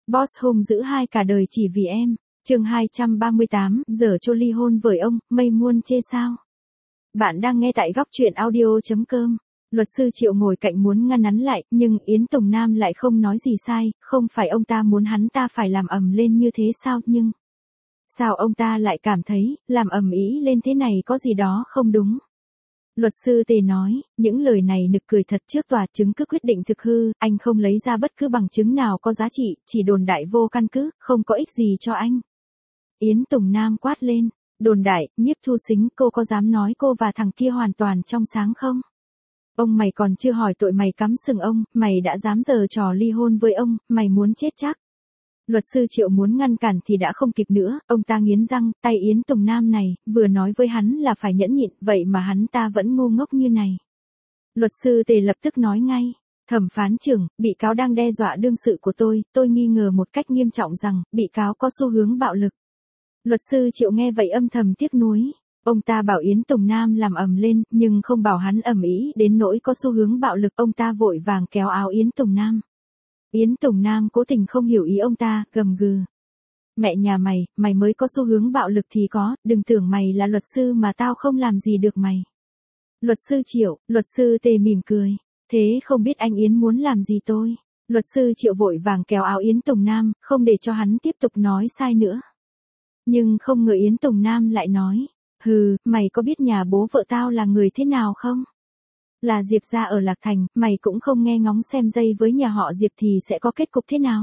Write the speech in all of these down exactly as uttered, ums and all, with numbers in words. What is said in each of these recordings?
Boss hung dữ hai cả đời chỉ vì em. Chương hai trăm ba mươi tám, giờ cho ly hôn với ông, mây muôn chê sao? Bạn đang nghe tại góc truyện audio chấm com. Luật sư Triệu ngồi cạnh muốn ngăn nắn lại, nhưng Yến Tùng Nam lại không nói gì sai, không phải ông ta muốn hắn ta phải làm ầm lên như thế sao, nhưng sao ông ta lại cảm thấy, làm ầm ĩ lên thế này có gì đó không đúng. Luật sư Tề nói, những lời này nực cười thật, trước tòa chứng cứ quyết định thực hư, anh không lấy ra bất cứ bằng chứng nào có giá trị, chỉ đồn đại vô căn cứ, không có ích gì cho anh. Yến Tùng Nam quát lên, đồn đại, Nhiếp Thu Sính, cô có dám nói cô và thằng kia hoàn toàn trong sáng không? Ông mày còn chưa hỏi tội mày cắm sừng ông, mày đã dám giở trò ly hôn với ông, mày muốn chết chắc. Luật sư Triệu muốn ngăn cản thì đã không kịp nữa, ông ta nghiến răng, tay Yến Tùng Nam này, vừa nói với hắn là phải nhẫn nhịn, vậy mà hắn ta vẫn ngu ngốc như này. Luật sư Tề lập tức nói ngay, thẩm phán trưởng, bị cáo đang đe dọa đương sự của tôi, tôi nghi ngờ một cách nghiêm trọng rằng, bị cáo có xu hướng bạo lực. Luật sư Triệu nghe vậy âm thầm tiếc nuối. Ông ta bảo Yến Tùng Nam làm ầm lên, nhưng không bảo hắn ầm ĩ đến nỗi có xu hướng bạo lực, ông ta vội vàng kéo áo Yến Tùng Nam. Yến Tùng Nam cố tình không hiểu ý ông ta, gầm gừ. Mẹ nhà mày, mày mới có xu hướng bạo lực thì có, đừng tưởng mày là luật sư mà tao không làm gì được mày. Luật sư Triệu, luật sư Tề mỉm cười. Thế không biết anh Yến muốn làm gì tôi? Luật sư Triệu vội vàng kéo áo Yến Tùng Nam, không để cho hắn tiếp tục nói sai nữa. Nhưng không ngờ Yến Tùng Nam lại nói, hừ, mày có biết nhà bố vợ tao là người thế nào không? Là Diệp gia ở Lạc Thành, mày cũng không nghe ngóng xem dây với nhà họ Diệp thì sẽ có kết cục thế nào?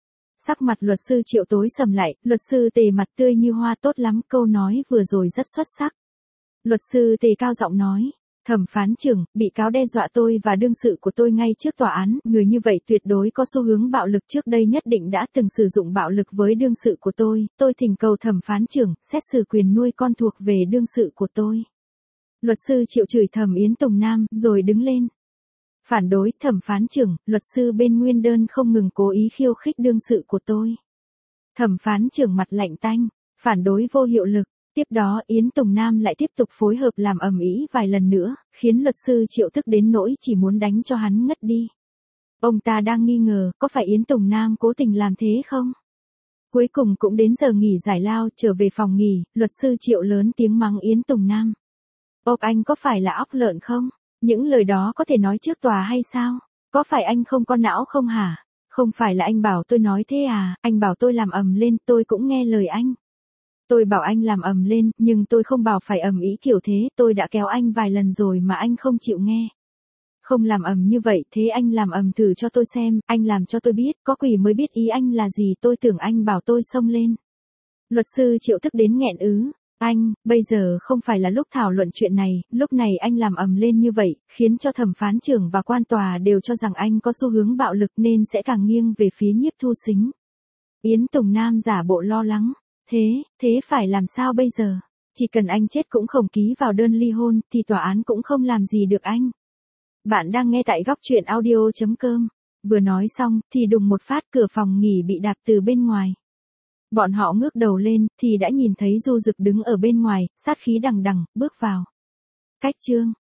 Sắc mặt luật sư Triệu tối sầm lại, luật sư Tề mặt tươi như hoa, tốt lắm, câu nói vừa rồi rất xuất sắc. Luật sư Tề cao giọng nói, thẩm phán trưởng, bị cáo đe dọa tôi và đương sự của tôi ngay trước tòa án, người như vậy tuyệt đối có xu hướng bạo lực, trước đây nhất định đã từng sử dụng bạo lực với đương sự của tôi, tôi thỉnh cầu thẩm phán trưởng, xét xử quyền nuôi con thuộc về đương sự của tôi. Luật sư Triệu chửi thầm Yến Tùng Nam, rồi đứng lên. Phản đối, thẩm phán trưởng, luật sư bên nguyên đơn không ngừng cố ý khiêu khích đương sự của tôi. Thẩm phán trưởng mặt lạnh tanh, phản đối vô hiệu lực. Tiếp đó Yến Tùng Nam lại tiếp tục phối hợp làm ầm ĩ vài lần nữa, khiến luật sư Triệu tức đến nỗi chỉ muốn đánh cho hắn ngất đi. Ông ta đang nghi ngờ, có phải Yến Tùng Nam cố tình làm thế không? Cuối cùng cũng đến giờ nghỉ giải lao, trở về phòng nghỉ, luật sư Triệu lớn tiếng mắng Yến Tùng Nam. Ốc anh có phải là óc lợn không? Những lời đó có thể nói trước tòa hay sao? Có phải anh không có não không hả? Không phải là anh bảo tôi nói thế à, anh bảo tôi làm ầm lên, tôi cũng nghe lời anh. Tôi bảo anh làm ầm lên, nhưng tôi không bảo phải ầm ĩ kiểu thế, tôi đã kéo anh vài lần rồi mà anh không chịu nghe. Không làm ầm như vậy, thế anh làm ầm thử cho tôi xem, anh làm cho tôi biết, có quỷ mới biết ý anh là gì, tôi tưởng anh bảo tôi xông lên. Luật sư Triệu tức đến nghẹn ứ. Anh, bây giờ không phải là lúc thảo luận chuyện này, lúc này anh làm ầm lên như vậy, khiến cho thẩm phán trưởng và quan tòa đều cho rằng anh có xu hướng bạo lực nên sẽ càng nghiêng về phía Nhiếp Thu Sính. Yến Tùng Nam giả bộ lo lắng. Thế, thế phải làm sao bây giờ? Chỉ cần anh chết cũng không ký vào đơn ly hôn, thì tòa án cũng không làm gì được anh. Bạn đang nghe tại góc truyện audio chấm com. Vừa nói xong, thì đùng một phát cửa phòng nghỉ bị đạp từ bên ngoài. Bọn họ ngước đầu lên, thì đã nhìn thấy Du Dực đứng ở bên ngoài, sát khí đằng đằng, bước vào. Cách chương.